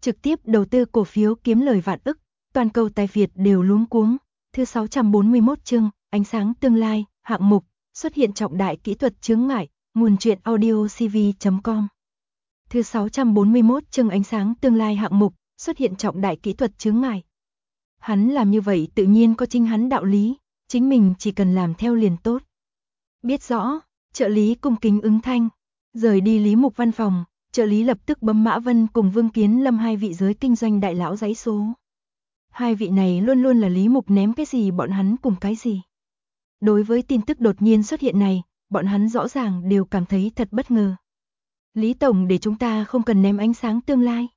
trực tiếp đầu tư cổ phiếu kiếm lời vạn ức, toàn cầu tài Việt đều luống cuống. Thứ 641 chương, ánh sáng tương lai, hạng mục, xuất hiện trọng đại kỹ thuật chướng ngại, nguồn truyện audiocv.com. Thứ 641 chương ánh sáng tương lai hạng mục, xuất hiện trọng đại kỹ thuật chướng ngại. Hắn làm như vậy tự nhiên có chính hắn đạo lý, chính mình chỉ cần làm theo liền tốt. Biết rõ, trợ lý cung kính ứng thanh, rời đi Lý Mục văn phòng, trợ lý lập tức bấm Mã Vân cùng Vương Kiến Lâm hai vị giới kinh doanh đại lão giấy số. Hai vị này luôn luôn là Lý Mục ném cái gì bọn hắn cùng cái gì. Đối với tin tức đột nhiên xuất hiện này, bọn hắn rõ ràng đều cảm thấy thật bất ngờ. Lý Tổng để chúng ta không cần ném ánh sáng tương lai.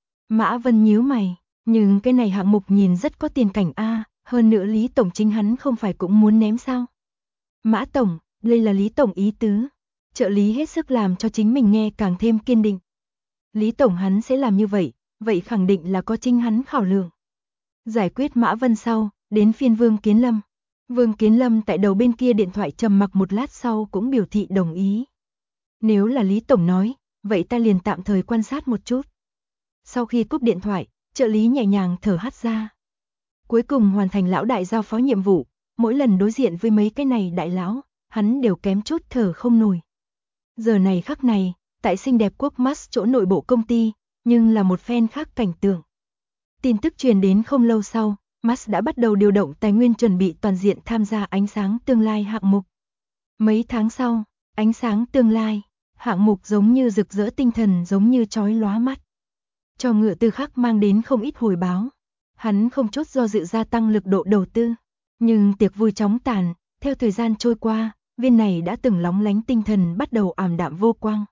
Mã Vân nhíu mày, nhưng cái này hạng mục nhìn rất có tiền cảnh a, hơn nữa Lý Tổng chính hắn không phải cũng muốn ném sao? Mã Tổng, đây là Lý Tổng ý tứ. Trợ lý hết sức làm cho chính mình nghe càng thêm kiên định. Lý Tổng hắn sẽ làm như vậy khẳng định là có chính hắn khảo lượng. Giải quyết Mã Vân sau, đến phiên Vương Kiến Lâm. Vương Kiến Lâm tại đầu bên kia điện thoại trầm mặc một lát sau cũng biểu thị đồng ý. Nếu là Lý Tổng nói, vậy ta liền tạm thời quan sát một chút. Sau khi cúp điện thoại, trợ lý nhẹ nhàng thở hắt ra. Cuối cùng hoàn thành lão đại giao phó nhiệm vụ, mỗi lần đối diện với mấy cái này đại lão, hắn đều kém chút thở không nổi. Giờ này khắc này, tại xinh đẹp quốc Max chỗ nội bộ công ty, nhưng là một phen khác cảnh tượng. Tin tức truyền đến không lâu sau, Max đã bắt đầu điều động tài nguyên chuẩn bị toàn diện tham gia ánh sáng tương lai hạng mục. Mấy tháng sau, ánh sáng tương lai, hạng mục giống như rực rỡ tinh thần giống như chói lóa mắt. Cho Ngựa Tư Khắc mang đến không ít hồi báo. Hắn không chút do dự gia tăng lực độ đầu tư. Nhưng tiệc vui chóng tàn, theo thời gian trôi qua, viên này đã từng lóng lánh tinh thần bắt đầu ảm đạm vô quang.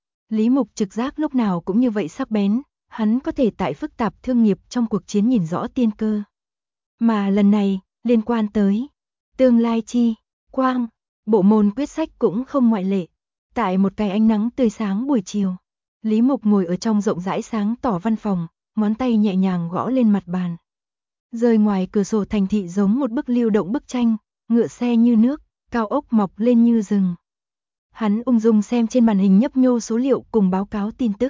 Lý Mục trực giác lúc nào cũng như vậy sắc bén, hắn có thể tại phức tạp thương nghiệp trong cuộc chiến nhìn rõ tiên cơ. Mà lần này, liên quan tới tương lai chi, quang, bộ môn quyết sách cũng không ngoại lệ. Tại một cái ánh nắng tươi sáng buổi chiều, Lý Mục ngồi ở trong rộng rãi sáng tỏ văn phòng, ngón tay nhẹ nhàng gõ lên mặt bàn. Rơi ngoài cửa sổ thành thị giống một bức lưu động bức tranh, ngựa xe như nước, cao ốc mọc lên như rừng. Hắn ung dung xem trên màn hình nhấp nhô số liệu cùng báo cáo tin tức.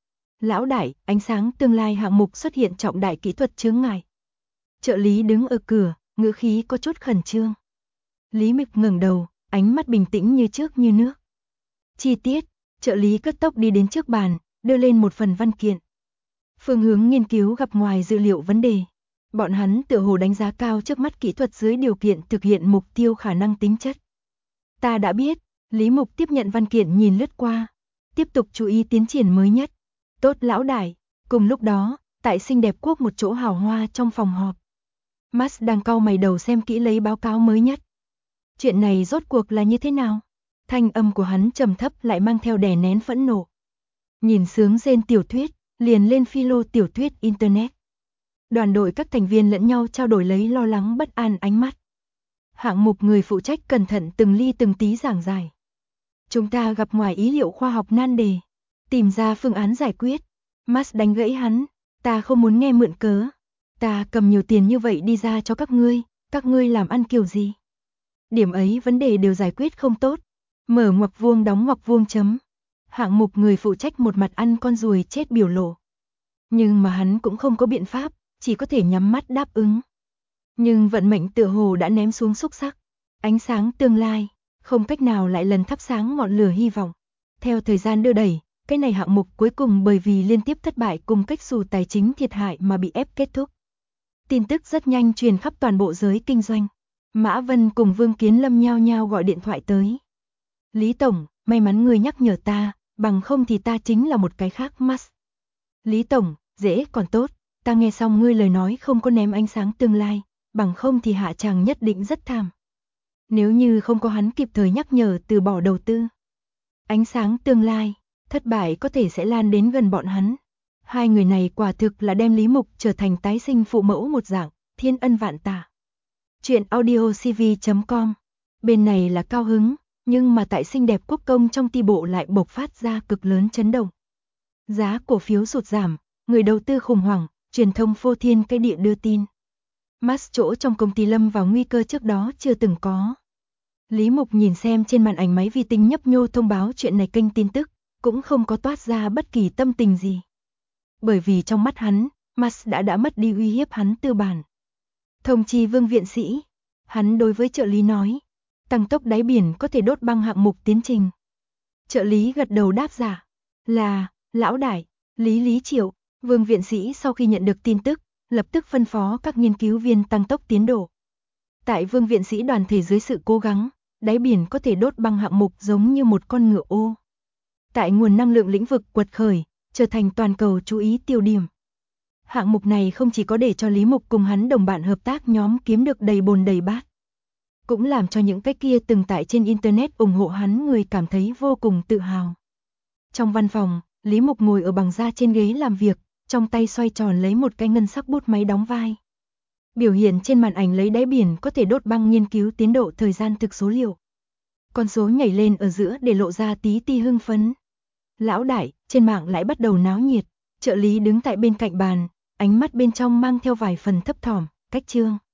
Lão đại, ánh sáng tương lai hạng mục xuất hiện trọng đại kỹ thuật chướng ngại. Trợ lý đứng ở cửa, ngữ khí có chút khẩn trương. Lý Mục ngẩng đầu, ánh mắt bình tĩnh như trước như nước. Chi tiết, trợ lý cất tốc đi đến trước bàn, đưa lên một phần văn kiện. Phương hướng nghiên cứu gặp ngoài dữ liệu vấn đề. Bọn hắn tựa hồ đánh giá cao trước mắt kỹ thuật dưới điều kiện thực hiện mục tiêu khả năng tính chất. Ta đã biết, Lý Mục tiếp nhận văn kiện nhìn lướt qua. Tiếp tục chú ý tiến triển mới nhất. Tốt lão đại. Cùng lúc đó, tại xinh đẹp quốc một chỗ hào hoa trong phòng họp. Max đang cau mày đầu xem kỹ lấy báo cáo mới nhất. Chuyện này rốt cuộc là như thế nào? Thanh âm của hắn trầm thấp lại mang theo đè nén phẫn nộ. Nhìn sướng rên tiểu thuyết, liền lên philo tiểu thuyết internet. Đoàn đội các thành viên lẫn nhau trao đổi lấy lo lắng bất an ánh mắt. Hạng mục người phụ trách cẩn thận từng ly từng tí giảng giải. Chúng ta gặp ngoài ý liệu khoa học nan đề, tìm ra phương án giải quyết. Max đánh gãy hắn, ta không muốn nghe mượn cớ. Ta cầm nhiều tiền như vậy đi ra cho các ngươi làm ăn kiểu gì? Điểm ấy vấn đề đều giải quyết không tốt. Mở ngoặc vuông đóng ngoặc vuông chấm. Hạng mục người phụ trách một mặt ăn con ruồi chết biểu lộ. Nhưng mà hắn cũng không có biện pháp, chỉ có thể nhắm mắt đáp ứng. Nhưng vận mệnh tựa hồ đã ném xuống xúc sắc. Ánh sáng tương lai, không cách nào lại lần thắp sáng ngọn lửa hy vọng. Theo thời gian đưa đẩy, cái này hạng mục cuối cùng bởi vì liên tiếp thất bại cùng cách xù tài chính thiệt hại mà bị ép kết thúc. Tin tức rất nhanh truyền khắp toàn bộ giới kinh doanh. Mã Vân cùng Vương Kiến Lâm nhao nhao gọi điện thoại tới. Lý Tổng, may mắn ngươi nhắc nhở ta, bằng không thì ta chính là một cái khác Max. Lý Tổng, dễ còn tốt, ta nghe xong ngươi lời nói không có ném ánh sáng tương lai, bằng không thì hạ chàng nhất định rất thảm. Nếu như không có hắn kịp thời nhắc nhở từ bỏ đầu tư. Ánh sáng tương lai, thất bại có thể sẽ lan đến gần bọn hắn. Hai người này quả thực là đem Lý Mục trở thành tái sinh phụ mẫu một dạng, thiên ân vạn tạ. Chuyện audiocv.com. Bên này là cao hứng, nhưng mà tại xinh đẹp quốc công trong ti bộ lại bộc phát ra cực lớn chấn động. Giá cổ phiếu sụt giảm, người đầu tư khủng hoảng, truyền thông phô thiên cái địa đưa tin. Max chỗ trong công ty lâm vào nguy cơ trước đó chưa từng có. Lý Mục nhìn xem trên màn ảnh máy vi tính nhấp nhô thông báo chuyện này kênh tin tức, cũng không có toát ra bất kỳ tâm tình gì. bởi vì trong mắt hắn, Mars đã mất đi uy hiếp hắn tư bản. Thông chi Vương viện sĩ, hắn đối với trợ lý nói, tăng tốc đáy biển có thể đốt băng hạng mục tiến trình. Trợ lý gật đầu đáp dạ, là, lão đại, Lý Triệu. Vương viện sĩ sau khi nhận được tin tức, lập tức phân phó các nghiên cứu viên tăng tốc tiến độ. Tại Vương viện sĩ đoàn thể dưới sự cố gắng, đáy biển có thể đốt băng hạng mục giống như một con ngựa ô. Tại nguồn năng lượng lĩnh vực quật khởi, trở thành toàn cầu chú ý tiêu điểm. Hạng mục này không chỉ có để cho Lý Mục cùng hắn đồng bạn hợp tác nhóm kiếm được đầy bồn đầy bát, cũng làm cho những cái kia từng tại trên Internet ủng hộ hắn người cảm thấy vô cùng tự hào. Trong văn phòng, Lý Mục ngồi ở bằng da trên ghế làm việc, trong tay xoay tròn lấy một cái ngân sắc bút máy đóng vai. Biểu hiện trên màn ảnh lấy đáy biển có thể đốt băng nghiên cứu tiến độ thời gian thực số liệu. Con số nhảy lên ở giữa để lộ ra tí ti hưng phấn. Lão đại, trên mạng lại bắt đầu náo nhiệt, trợ lý đứng tại bên cạnh bàn, ánh mắt bên trong mang theo vài phần thấp thỏm, cách Trương.